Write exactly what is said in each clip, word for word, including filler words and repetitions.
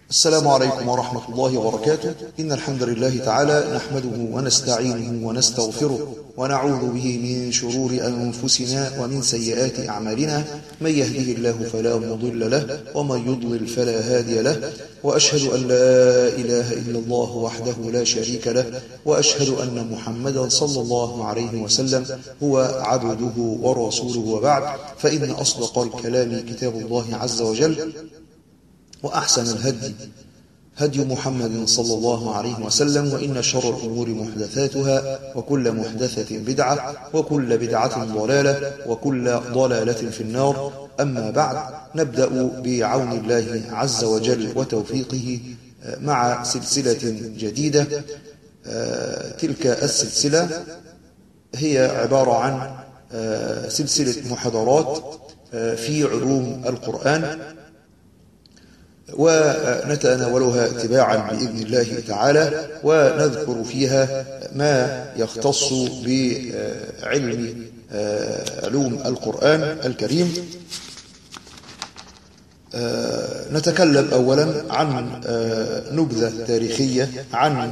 السلام عليكم ورحمة الله وبركاته. إن الحمد لله تعالى نحمده ونستعينه ونستغفره ونعوذ به من شرور أنفسنا ومن سيئات أعمالنا، من يهده الله فلا مضل له ومن يضلل فلا هادي له، وأشهد أن لا إله إلا الله وحده لا شريك له، وأشهد أن محمدا صلى الله عليه وسلم هو عبده ورسوله، وبعد، فإن أصدق الكلام كتاب الله عز وجل، وأحسن الهدي هدي محمد صلى الله عليه وسلم، وإن شر الأمور محدثاتها، وكل محدثة بدعة، وكل بدعة ضلالة، وكل ضلالة في النار. أما بعد، نبدأ بعون الله عز وجل وتوفيقه مع سلسلة جديدة. تلك السلسلة هي عبارة عن سلسلة محاضرات في علوم القرآن، ونتناولها اتباعا بإذن الله تعالى، ونذكر فيها ما يختص بعلم علوم القرآن الكريم. نتكلم أولا عن نبذة تاريخية عن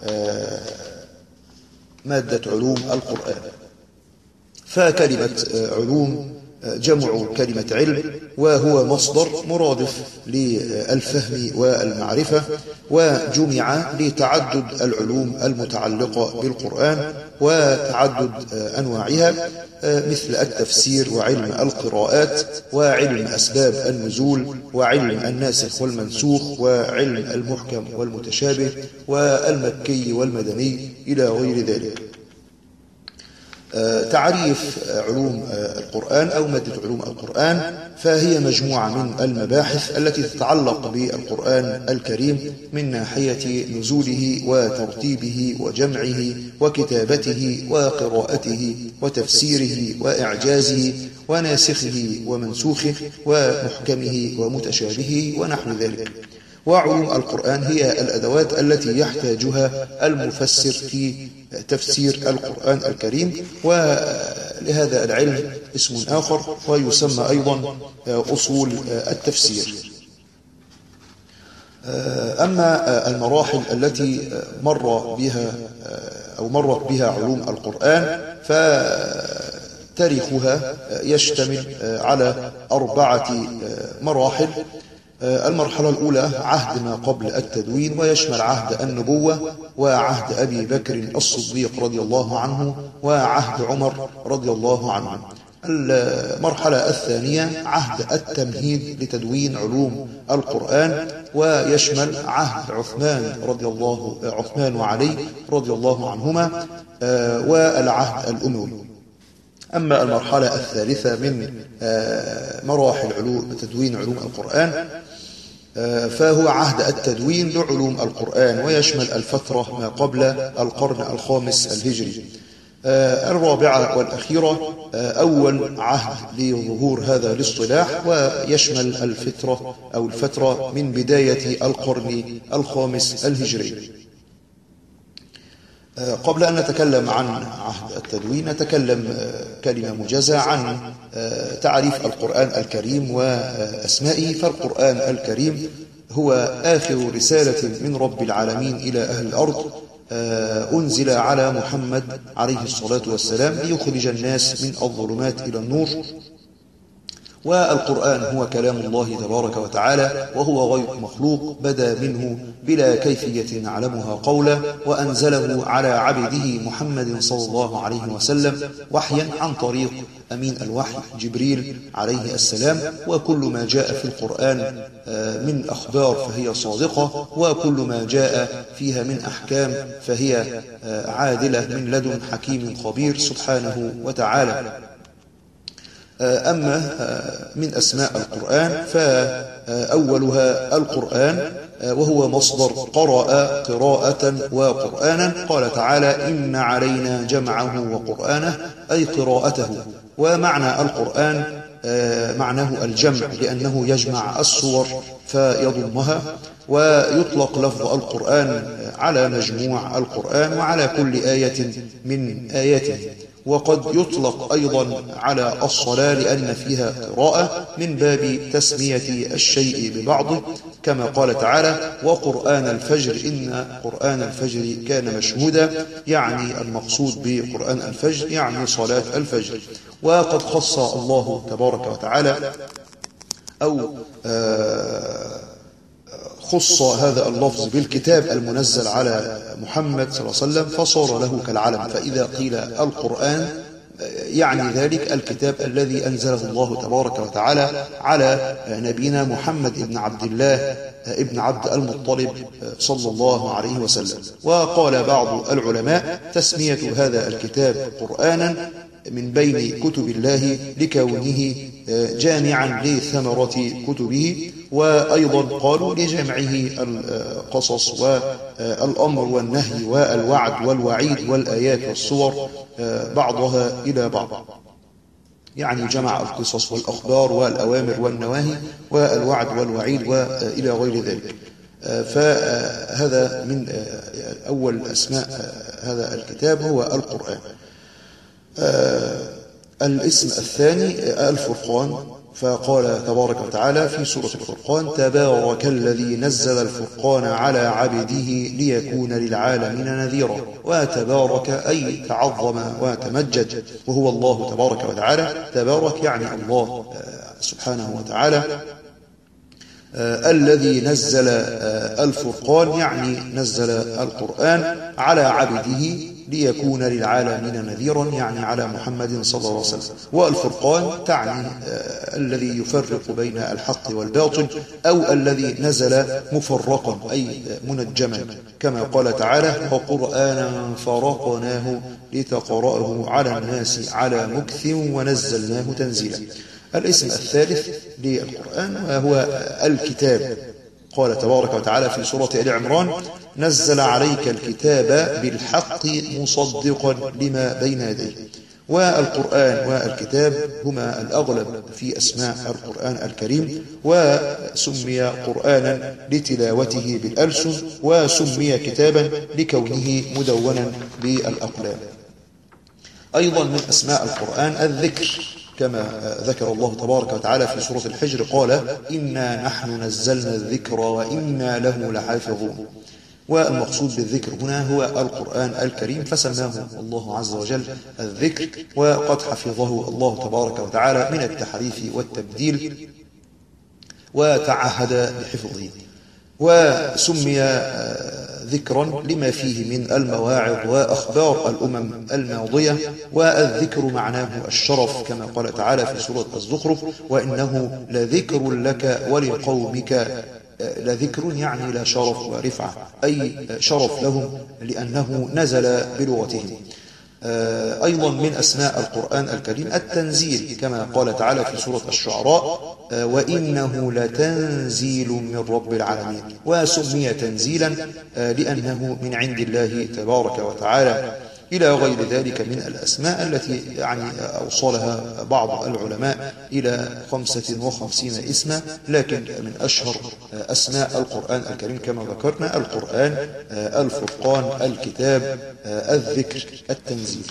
مادة علوم القرآن. فكلمة علوم جمع كلمة علم، وهو مصدر مرادف للفهم والمعرفة، وجمع لتعدد العلوم المتعلقة بالقرآن وتعدد أنواعها، مثل التفسير وعلم القراءات وعلم أسباب النزول وعلم الناسخ والمنسوخ وعلم المحكم والمتشابه والمكي والمدني إلى غير ذلك. تعريف علوم القرآن أو مادة علوم القرآن، فهي مجموعة من المباحث التي تتعلق بالقرآن الكريم من ناحية نزوله وترتيبه وجمعه وكتابته وقراءته وتفسيره وإعجازه وناسخه ومنسوخه ومحكمه ومتشابهه ونحو ذلك. وعلوم القرآن هي الأدوات التي يحتاجها المفسر في تفسير القرآن الكريم، ولهذا العلم اسم آخر ويسمى أيضا أصول التفسير. أما المراحل التي مر بها أو مرت بها علوم القرآن، فتاريخها يشتمل على أربعة مراحل. المرحلة الأولى عهد ما قبل التدوين، ويشمل عهد النبوة وعهد أبي بكر الصديق رضي الله عنه وعهد عمر رضي الله عنه. المرحلة الثانية عهد التمهيد لتدوين علوم القرآن، ويشمل عهد عثمان رضي الله عثمان وعلي رضي الله عنهما والعهد الأموي. أما المرحلة الثالثة من مراحل علوم تدوين علوم القرآن، فهو عهد التدوين لعلوم القرآن، ويشمل الفترة ما قبل القرن الخامس الهجري. الرابعة والأخيرة أول عهد لظهور هذا الاصطلاح، ويشمل الفترة أو الفترة من بداية القرن الخامس الهجري. قبل أن نتكلم عن عهد التدوين، نتكلم كلمة موجزة عن تعريف القرآن الكريم وأسمائه. فالقرآن الكريم هو آخر رسالة من رب العالمين إلى أهل الأرض، أنزل على محمد عليه الصلاة والسلام ليخرج الناس من الظلمات إلى النور. والقرآن هو كلام الله تبارك وتعالى، وهو غير مخلوق، بدا منه بلا كيفية نعلمها قولا، وأنزله على عبده محمد صلى الله عليه وسلم وحيا عن طريق أمين الوحي جبريل عليه السلام. وكل ما جاء في القرآن من أخبار فهي صادقة، وكل ما جاء فيها من أحكام فهي عادلة من لدن حكيم خبير سبحانه وتعالى. أما من أسماء القرآن، فأولها القرآن، وهو مصدر قرأ قراءة وقرآنا. قال تعالى: إن علينا جمعه وقرآنه، أي قراءته. ومعنى القرآن معناه الجمع، لأنه يجمع السور فيضمها. ويطلق لفظ القرآن على مجموع القرآن وعلى كل آية من آياته. وقد يطلق أيضا على الصلاة لأن فيها قراءة من باب تسمية الشيء ببعضه، كما قال تعالى وقرآن الفجر إن قرآن الفجر كان مشهودا، يعني المقصود بقرآن الفجر يعني صلاة الفجر. وقد خص الله تبارك وتعالى أو خص هذا اللفظ بالكتاب المنزل على محمد صلى الله عليه وسلم فصار له كالعلم، فإذا قيل القرآن يعني ذلك الكتاب الذي أنزله الله تبارك وتعالى على نبينا محمد ابن عبد الله ابن عبد المطلب صلى الله عليه وسلم. وقال بعض العلماء تسمية هذا الكتاب قرآنا من بين كتب الله لكونه جامعا لثمرة كتبه، وأيضا قالوا لجمعه القصص والأمر والنهي والوعد والوعيد والآيات والصور بعضها إلى بعض، يعني جمع القصص والأخبار والأوامر والنواهي والوعد والوعيد وإلى غير ذلك. فهذا من أول أسماء هذا الكتاب هو القرآن. الاسم الثاني الفرقان، فقال تبارك وتعالى في سورة الفرقان تبارك الذي نزل الفرقان على عبده ليكون للعالمين نذيرا. وتبارك أي تعظم وتمجد، وهو الله تبارك وتعالى. تبارك يعني الله سبحانه وتعالى. آه الذي نزل آه الفرقان يعني نزل القرآن على عبده ليكون للعالمين نذيرا، يعني على محمد صلى الله عليه وسلم. والفرقان تعني آه الذي يفرق بين الحق والباطل، أو الذي نزل مفرقا أي منجما، كما قال تعالى وقرآنا فرقناه لتقرأه على الناس على مكث ونزلناه تنزيلا. الاسم الثالث للقرآن وهو الكتاب. قال تبارك وتعالى في سورة آل عمران نزل عليك الكتاب بالحق مصدقا لما بين يديه. والقرآن والكتاب هما الأغلب في أسماء القرآن الكريم، وسمي قرآنا لتلاوته بالألسن، وسمي كتابا لكونه مدونا بالأقلام. أيضا من أسماء القرآن الذكر، كما ذكر الله تبارك وتعالى في سورة الحجر قال إنا نحن نزلنا الذكر وإنا له لحافظون. والمقصود بالذكر هنا هو القرآن الكريم، فسماه الله عز وجل الذكر، وقد حفظه الله تبارك وتعالى من التحريف والتبديل وتعهد بحفظه. وسمي ذكرا لما فيه من المواعظ وأخبار الأمم الماضية. والذكر معناه الشرف، كما قال تعالى في سورة الزخرف وإنه لذكر لك ولقومك. لذكر يعني لا شرف ورفعة، أي شرف لهم لأنه نزل بلغتهم. أيضا من أسماء القرآن الكريم التنزيل، كما قال تعالى في سورة الشعراء وإنه لتنزيل من رب العالمين. وسمي تنزيلا لأنه من عند الله تبارك وتعالى، إلى غير ذلك من الأسماء التي يعني أوصلها بعض العلماء إلى خمسة وخمسين اسما، لكن من أشهر أسماء القرآن الكريم كما ذكرنا القرآن، الفرقان، الكتاب، الذكر، التنزيل.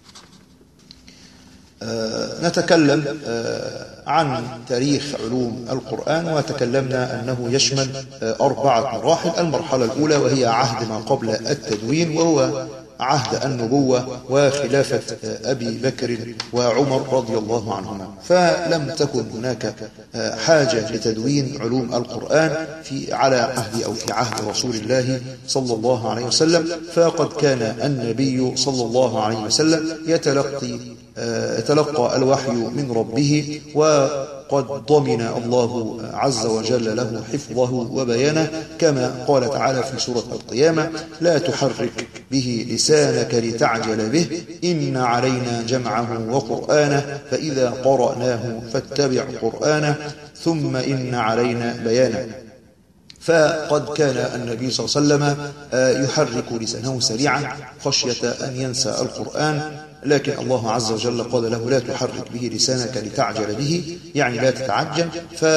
نتكلم عن تاريخ علوم القرآن، وتكلمنا أنه يشمل أربعة مراحل. المرحلة الأولى وهي عهد ما قبل التدوين، وهو عهد النبوة وخلافة أبي بكر وعمر رضي الله عنهما. فلم تكن هناك حاجة لتدوين علوم القرآن في على عهد أو في عهد رسول الله صلى الله عليه وسلم، فقد كان النبي صلى الله عليه وسلم يتلقي يتلقى الوحي من ربه، وقد ضمن الله عز وجل له حفظه وبيانه، كما قال تعالى في سورة القيامة لا تحرك به لسانك لتعجل به إن علينا جمعه وقرآنه فإذا قرأناه فاتبع قرآنه ثم إن علينا بيانه. فقد كان النبي صلى الله عليه وسلم يحرك لسانه سريعا خشية أن ينسى القرآن، لكن الله عز وجل قال له لا تحرك به لسانك لتعجل به، يعني لا تتعجل،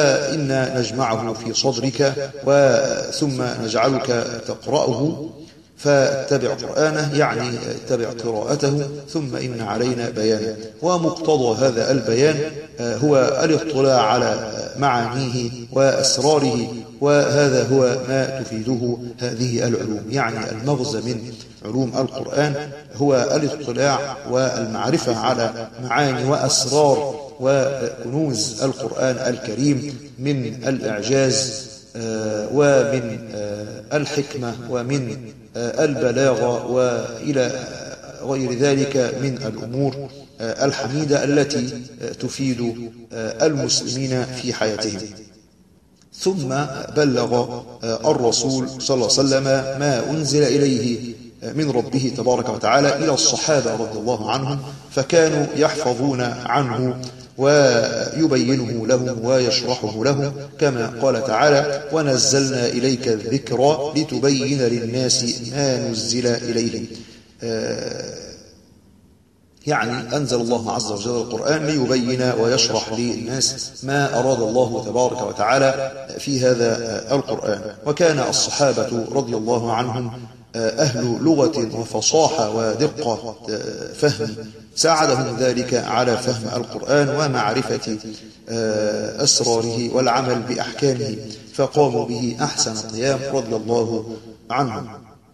فإنا نجمعه في صدرك ثم نجعلك تقرأه فاتبع قرآنه يعني اتبع قراءته ثم إن علينا بيانه. ومقتضى هذا البيان هو الاطلاع على معانيه وأسراره، وهذا هو ما تفيده هذه العلوم. يعني المغزى من علوم القرآن هو الاطلاع والمعرفة على معاني وأسرار وكنوز القرآن الكريم من الإعجاز ومن الحكمة ومن البلاغة وإلى غير ذلك من الأمور الحميدة التي تفيد المسلمين في حياتهم. ثم بلغ الرسول صلى الله عليه وسلم ما أنزل إليه من ربه تبارك وتعالى إلى الصحابة رضي الله عنهم، فكانوا يحفظون عنه ويبينه لهم ويشرحه لهم، كما قال تعالى: ونزلنا إليك الذكر لتبين للناس ما نزل إليهم. يعني أنزل الله عز وجل القرآن ليبين ويشرح للناس ما أراد الله تبارك وتعالى في هذا القرآن. وكان الصحابة رضي الله عنهم أهل لغة وفصاحة ودقة فهم، ساعدهم ذلك على فهم القرآن ومعرفة أسراره والعمل بأحكامه، فقاموا به أحسن قيام رضي الله عنهم.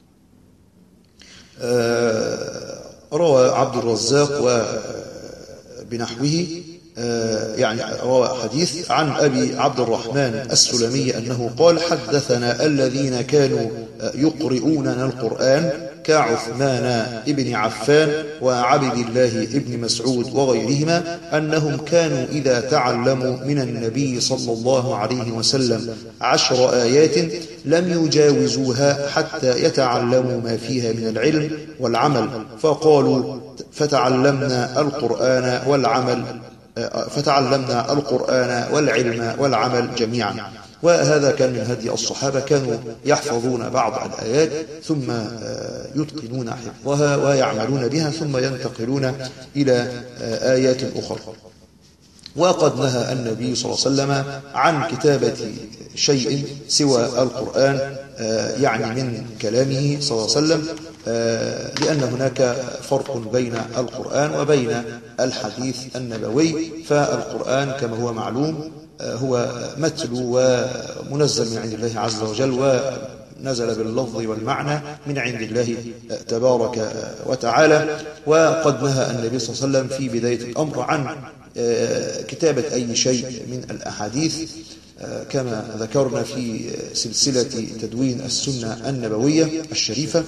روى عبد الرزاق وبنحوه يعني روى حديث عن أبي عبد الرحمن السلمي أنه قال: حدثنا الذين كانوا يقرؤوننا القرآن كعثمان ابن عفان وعبد الله ابن مسعود وغيرهما، أنهم كانوا إذا تعلموا من النبي صلى الله عليه وسلم عشر آيات لم يجاوزوها حتى يتعلموا ما فيها من العلم والعمل، فقالوا: فتعلمنا القرآن والعمل فتعلمنا القرآن والعلم والعمل جميعا. وهذا كان من هدي الصحابة، كانوا يحفظون بعض الآيات ثم يتقنون حفظها ويعملون بها ثم ينتقلون إلى آيات أخرى. وقد نهى النبي صلى الله عليه وسلم عن كتابة شيء سوى القرآن، يعني من كلامه صلى الله عليه وسلم، لأن هناك فرق بين القرآن وبين الحديث النبوي. فالقرآن كما هو معلوم هو متلو ومنزل من عند الله عز وجل، ونزل باللفظ والمعنى من عند الله تبارك وتعالى. وقد نهى النبي صلى الله عليه وسلم في بداية الأمر عن كتابة أي شيء من الأحاديث، كما ذكرنا في سلسلة تدوين السنة النبوية الشريفة،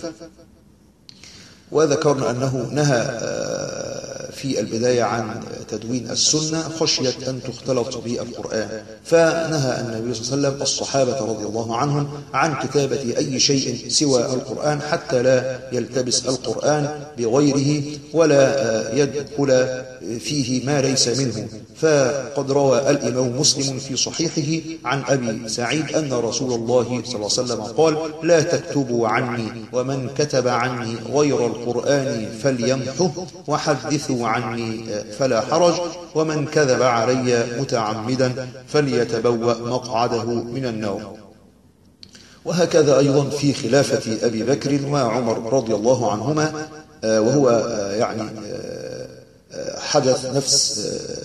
وذكرنا أنه نهى في البداية عن تدوين السنة خشية أن تختلط بالقرآن، فنهى النبي صلى الله عليه وسلم الصحابة رضي الله عنهم عن كتابة أي شيء سوى القرآن حتى لا يلتبس القرآن بغيره ولا يدخل فيه ما ليس منه. فقد روى الإمام مسلم في صحيحه عن أبي سعيد أن رسول الله صلى الله عليه وسلم قال: لا تكتبوا عني، ومن كتب عني غير القرآن فليمحه، وحدثوا عني فلا حرج، ومن كذب علي متعمدا فليتبوأ مقعده من النار. وهكذا أيضا في خلافة أبي بكر وعمر رضي الله عنهما، وهو يعني حدث نفس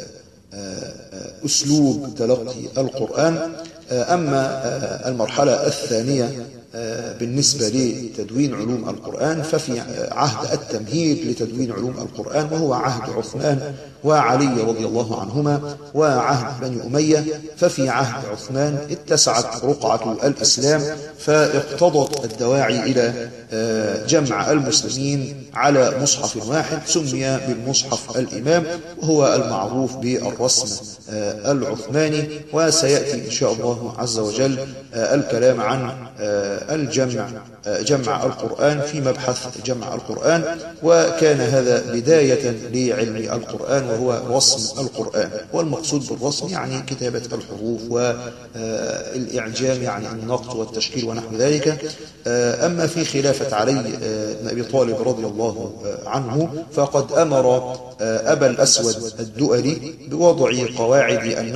أسلوب تلقي القرآن. أما المرحلة الثانية بالنسبة لتدوين علوم القرآن ففي عهد التمهيد لتدوين علوم القرآن، وهو عهد عثمان وعلي رضي الله عنهما وعهد بني أمية. ففي عهد عثمان اتسعت رقعة الإسلام، فاقتضت الدواعي إلى جمع المسلمين على مصحف واحد سمي بالمصحف الإمام، وهو المعروف بالرسم العثماني. وسيأتي إن شاء الله عز وجل الكلام عن الجمع جمع القرآن في مبحث جمع القرآن. وكان هذا بداية لعلم القرآن وهو رسم القرآن، والمقصود بالرسم يعني كتابة الحروف والإعجام يعني النقط والتشكيل ونحو ذلك. أما في خلافة علي بن أبي طالب رضي الله عنه فقد أمر أبا الأسود الدؤلي بوضع قواعد النحو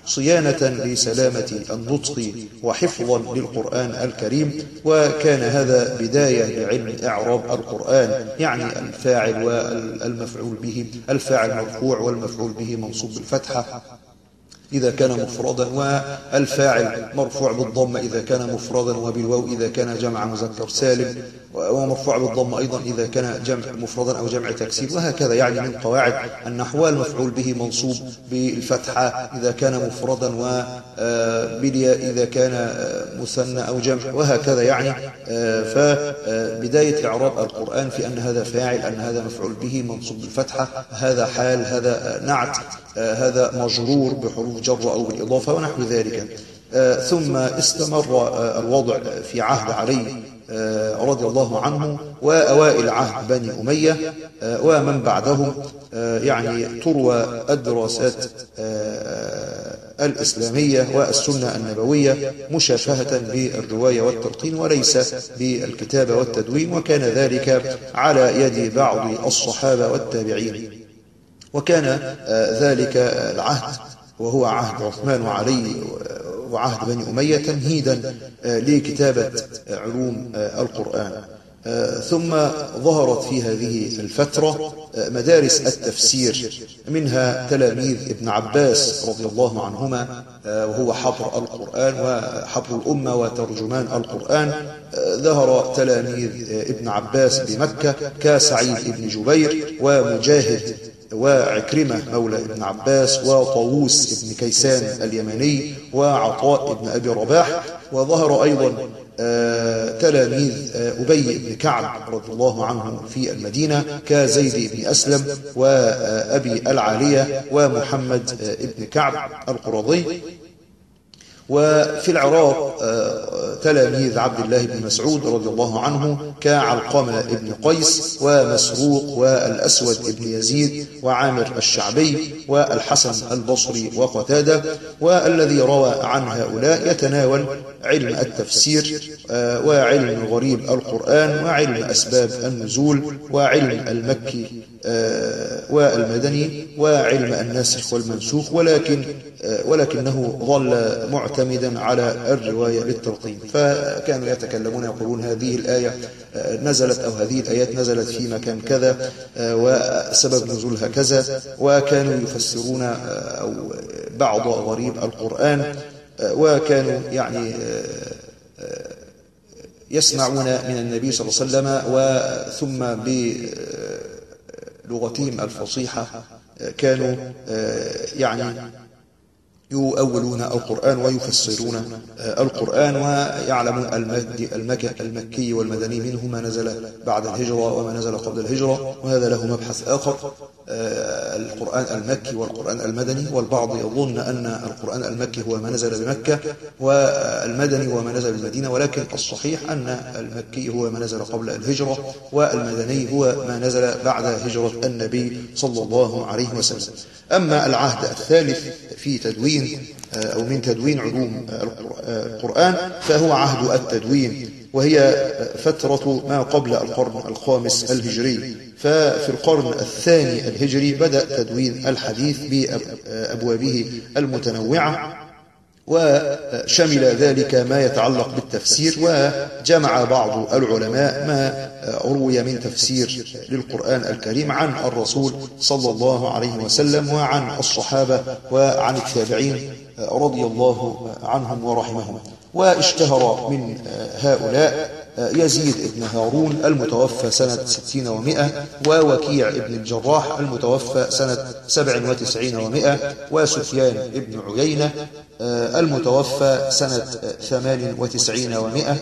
صيانة لسلامة النطق وحفظا للقرآن الكريم. وكان هذا بداية لعلم إعراب القرآن، يعني الفاعل والمفعول به، الفاعل مرفوع والمفعول به منصوب بالفتحة إذا كان مفردا، والفاعل مرفوع بالضم إذا كان مفردا، وبالواو إذا كان جمع مذكر سالم، ومرفوع بالضم أيضا إذا كان جمع مفردا أو جمع تكسير، وهكذا. يعني من قواعد النحو المفعول به منصوب بالفتحة إذا كان مفردا، وبالياء إذا كان مثنى أو جمع، وهكذا. يعني فبداية إعراب القرآن في أن هذا فاعل، أن هذا مفعول به منصوب بالفتحة، هذا حال، هذا نعت، هذا مجرور بحروف جر أو بالإضافة ونحو ذلك. ثم استمر الوضع في عهد علي رضي الله عنه وأوائل عهد بني أمية ومن بعدهم. يعني تروى الدراسات الإسلامية والسنة النبوية مشافهة بالرواية والتلقين وليس بالكتابة والتدوين، وكان ذلك على يد بعض الصحابة والتابعين. وكان ذلك العهد وهو عهد عثمان وعلي وعهد بني أمية تمهيدا لكتابة علوم القرآن. ثم ظهرت في هذه الفترة مدارس التفسير، منها تلاميذ ابن عباس رضي الله عنهما، وهو حبر القرآن وحبر الأمة وترجمان القرآن. ظهر تلاميذ ابن عباس بمكة كسعيد ابن جبير ومجاهد وعكرمة مولى ابن عباس وطاووس ابن كيسان اليمني وعطاء ابن أبي رباح. وظهر أيضا تلاميذ أبي بن كعب رضي الله عنه في المدينة كزيد بن أسلم وأبي العالية ومحمد بن كعب القرظي. وفي العراق تلاميذ عبد الله بن مسعود رضي الله عنه كعلقمة بن قيس ومسروق والأسود بن يزيد وعامر الشعبي والحسن البصري وقتادة. والذي روى عن هؤلاء يتناول علم التفسير وعلم غريب القرآن وعلم أسباب النزول وعلم المكي والمدني وعلم الناسخ والمنسوخ، ولكن ولكنه ظل معتمدا على الرواية بالتلقين. فكانوا يتكلمون يقولون هذه الآية نزلت أو هذه الآيات نزلت في مكان كذا وسبب نزولها كذا، وكانوا يفسرون أو بعض غريب القرآن، وكانوا يعني يسمعون من النبي صلى الله عليه وسلم وثم بلغتهم الفصيحة كانوا يعني يؤولون القرآن ويفسرون القرآن ويعلمون المكي والمدني منه ما نزل بعد الهجرة وما نزل قبل الهجرة، وهذا له مبحث آخر. القرآن المكي والقرآن المدني، والبعض يظن أن القرآن المكي هو ما نزل بمكة والمدني هو ما نزل بالمدينة، ولكن الصحيح أن المكي هو ما نزل قبل الهجرة والمدني هو ما نزل بعد هجرة النبي صلى الله عليه وسلم. أما العهد الثالث في تدوين أو من تدوين علوم القرآن فهو عهد التدوين، وهي فترة ما قبل القرن الخامس الهجري. ففي القرن الثاني الهجري بدأ تدوين الحديث بأبوابه المتنوعة، وشمل ذلك ما يتعلق بالتفسير، وجمع بعض العلماء ما روي من تفسير للقرآن الكريم عن الرسول صلى الله عليه وسلم وعن الصحابة وعن التابعين رضي الله عنهم ورحمهم. واشتهر من هؤلاء يزيد بن هارون المتوفى سنة ستين ومائة، ووكيع بن الجراح المتوفى سنة سبع وتسعين ومائة، وسفيان بن عيينة المتوفى سنة ثمان وتسعين ومائة،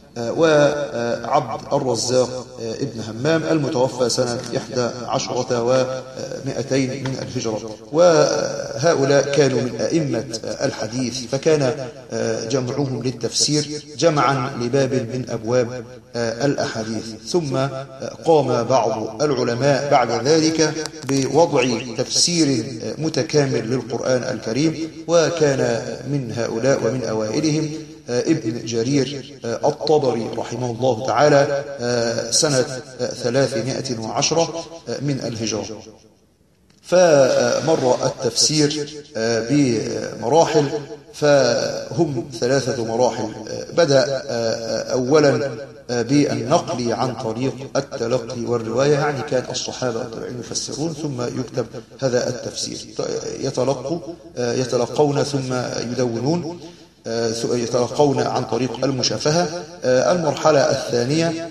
وعبد الرزاق ابن همام المتوفى سنة إحدى عشرة ومائتين من الهجرة. وهؤلاء كانوا من أئمة الحديث، فكان جمعهم للتفسير جمعا لباب من أبواب الأحاديث. ثم قام بعض العلماء بعد ذلك بوضع تفسير متكامل للقرآن الكريم، وكان من هؤلاء ومن أوائلهم ابن جرير الطبري رحمه الله تعالى سنة ثلاثمائة وعشرة من الهجرة. فمر التفسير بمراحل، فهم ثلاثة مراحل. بدأ أولا بالنقل عن طريق التلقي والرواية، يعني كان الصحابة والتابعين يفسرون ثم يكتب هذا التفسير، يتلقوا يتلقون ثم يدونون، يتلقون عن طريق المشافهة. المرحلة الثانية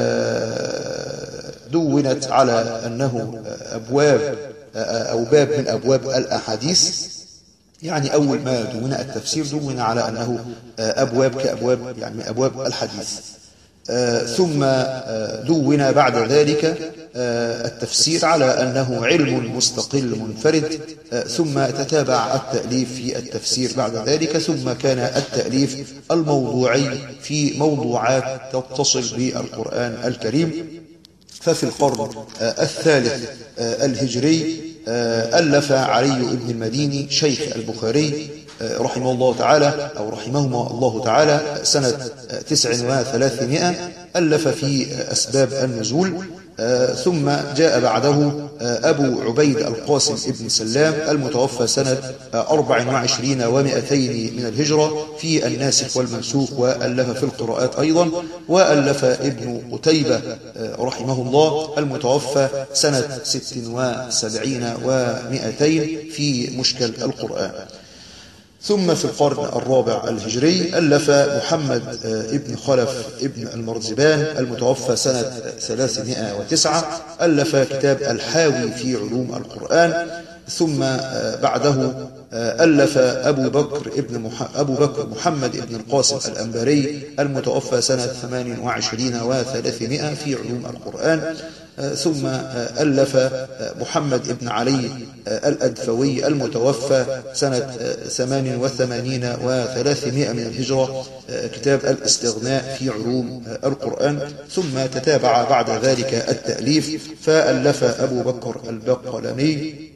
دونت على أنه أبواب أو باب من أبواب الأحاديث، يعني أول ما دون التفسير دون على أنه أبواب كأبواب يعني من أبواب الحديث. ثم دون بعد ذلك التفسير على أنه علم مستقل منفرد، ثم تتابع التأليف في التفسير بعد ذلك، ثم كان التأليف الموضوعي في موضوعات تتصل بالقرآن الكريم. ففي القرن الثالث الهجري ألف علي بن المديني شيخ البخاري رحمه الله تعالى أو رحمهما الله تعالى سنة تسع وثلاثمائة، ألف في أسباب النزول. ثم جاء بعده أبو عبيد القاسم ابن سلام المتوفى سنة أربع وعشرين ومئتين من الهجرة في الناسخ والمنسوخ، وألف في القراءات أيضا. وألف ابن قتيبة رحمه الله المتوفى سنة ست وسبعين ومئتين في مشكل القرآن. ثم في القرن الرابع الهجري ألف محمد ابن خلف ابن المرزبان المتوفى سنة ثلاثمائة وتسعة، ألف كتاب الحاوي في علوم القرآن. ثم بعده ألف أبو بكر ابن مح... أبو بكر محمد ابن القاسم الأنباري المتوفى سنة ثمان وعشرين وثلاثمائة في علوم القرآن. ثم ألف محمد ابن علي الأدفوي المتوفى سنة ثمان وثمانين وثلاثمائة من الهجرة كتاب الاستغناء في علوم القرآن. ثم تتابع بعد ذلك التأليف، فألف أبو بكر البقلاني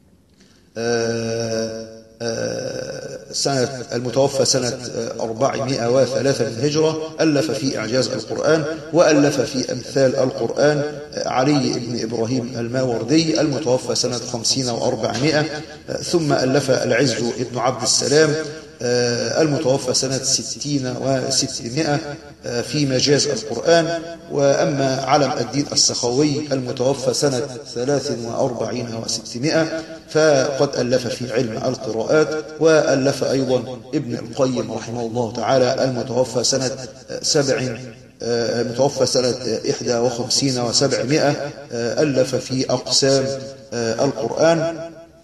سنة المتوفى سنة أربعمائة وثلاثة من الهجرة، ألف في إعجاز القرآن، وألف في أمثال القرآن علي بن إبراهيم الماوردي المتوفى سنة خمسين وأربعمائة. ثم ألف العز بن عبد السلام المتوفى سنة ستين وستمائة في مجاز القرآن. وأما علم الدين السخاوي المتوفى سنة ثلاث وأربعين وستمائة فقد ألف في علم القراءات. وألف أيضا ابن القيم رحمه الله تعالى المتوفى سنة سبع المتوفى سنة إحدى وخمسين وسبعمائة، ألف في أقسام القرآن.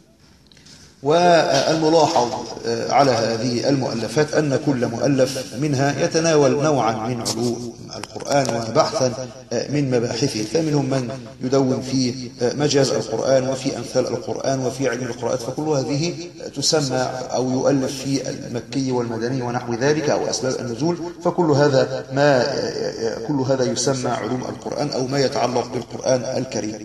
والملاحظ على هذه المؤلفات أن كل مؤلف منها يتناول نوعا من علوم القرآن وبحثا من مباحثه، فمنهم من يدون في مجاز القرآن وفي أمثال القرآن وفي علم القراءات، فكل هذه تسمى أو يؤلف في المكي والمدني ونحو ذلك أو أسباب النزول، فكل هذا ما كل هذا يسمى علوم القرآن أو ما يتعلق بالقرآن الكريم.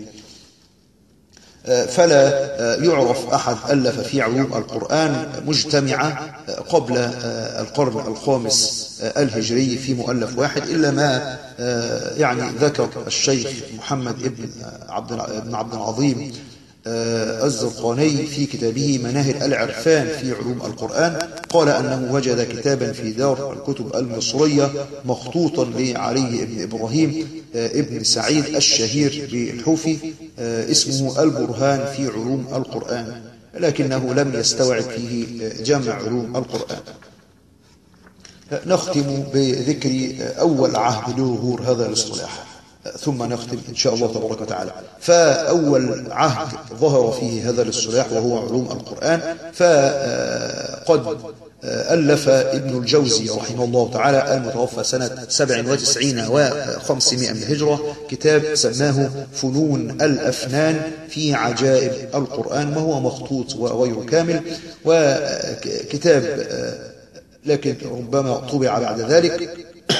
فلا يعرف أحد ألف في علوم القرآن مجتمعة قبل القرن الخامس الهجري في مؤلف واحد، إلا ما يعني ذكر الشيخ محمد ابن عبد العظيم الزرقاني في كتابه مناهل العرفان في علوم القرآن، قال أنه وجد كتابا في دار الكتب المصرية مخطوطا لعلي بن إبراهيم ابن سعيد الشهير بالحوفي اسمه البرهان في علوم القرآن، لكنه لم يستوعب فيه جمع علوم القرآن. نختم بذكر أول عهد لظهور هذا الاصطلاح، ثم نختم إن شاء الله تبارك وتعالى. فأول عهد ظهر فيه هذا الاصطلاح وهو علوم القرآن، فقد ألف ابن الجوزي رحمه الله تعالى المتوفى سنة سبع وتسعين وخمسمائة من الهجرة كتاب سماه فنون الأفنان في عجائب القرآن، وهو مخطوط وغير كامل، وكتاب لكن ربما طبع بعد ذلك.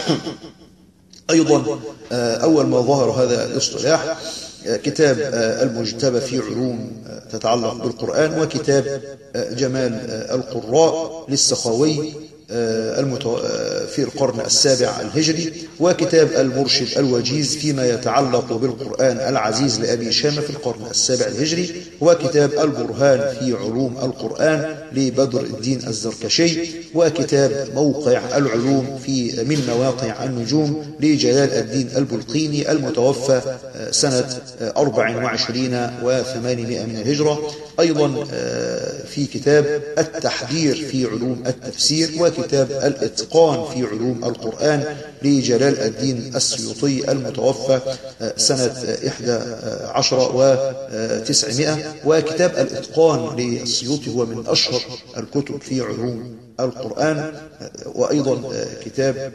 أيضا أول ما ظهر هذا الاصطلاح كتاب المجتبى في علوم تتعلق بالقرآن، وكتاب جمال القراء للسخاوي، في القرن السابع الهجري، وكتاب المرشد الوجيز فيما يتعلق بالقرآن العزيز لأبي شامة في القرن السابع الهجري، وكتاب البرهان في علوم القرآن لبدر الدين الزركشي، وكتاب موقع العلوم في من مواقع النجوم لجلال الدين البلقيني المتوفى سنة أربع وعشرين وثمانمائة من الهجرة. أيضا في كتاب التحذير في علوم التفسير، وكتاب الإتقان في علوم القرآن لجلال الدين السيوطي المتوفى سنة إحدى عشر وتسعمائة. وكتاب الإتقان للسيوطي هو من أشهر الكتب في علوم القرآن. وأيضا كتاب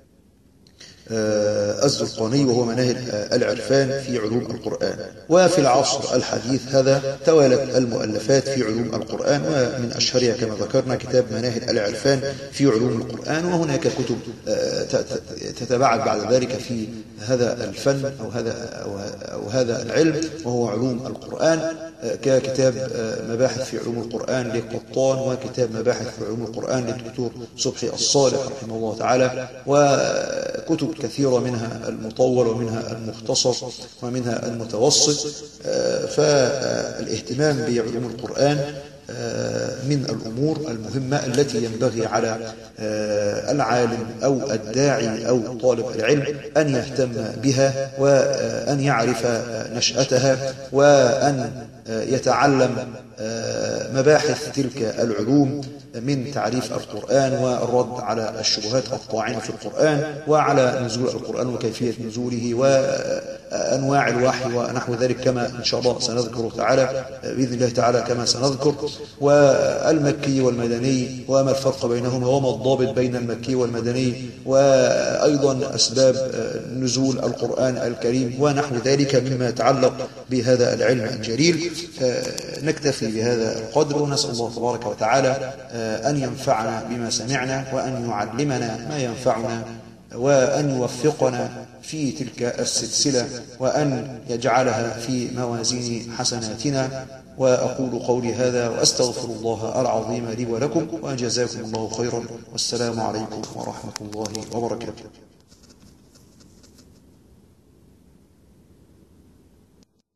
الزرقاني وهو مناهل العرفان في علوم القرآن. وفي العصر الحديث هذا توالت المؤلفات في علوم القرآن، ومن أشهرها كما ذكرنا كتاب مناهل العرفان في علوم القرآن. وهناك كتب تتباعد بعد ذلك في هذا الفن أو هذا أو هذا العلم وهو علوم القرآن، ككتاب مباحث في علوم القرآن لقطان، وكتاب مباحث في علوم القرآن للدكتور صبحي الصالح رحمه الله تعالى، وكتب كثيرة منها المطول ومنها المختصر ومنها المتوسط. فالاهتمام بعلوم القرآن من الأمور المهمة التي ينبغي على العالم أو الداعي أو طالب العلم أن يهتم بها، وأن يعرف نشأتها، وأن يتعلم مباحث تلك العلوم من تعريف القرآن والرد على الشبهات الطاعنة في القرآن، وعلى نزول القرآن وكيفية نزوله وأنواع الوحي ونحو ذلك، كما إن شاء الله سنذكر تعالى بإذن الله تعالى كما سنذكر، والمكي والمدني وما الفرق بينهما، وما الضابط بين المكي والمدني، وأيضا أسباب نزول القرآن الكريم ونحو ذلك مما يتعلق بهذا العلم الجليل. نكتفي بهذا القدر، ونسأل الله تبارك وتعالى أن ينفعنا بما سمعنا، وأن يعلمنا ما ينفعنا، وأن يوفقنا في تلك السلسلة، وأن يجعلها في موازين حسناتنا. وأقول قولي هذا وأستغفر الله العظيم لي ولكم، وجزاكم الله خيرا، والسلام عليكم ورحمة الله وبركاته.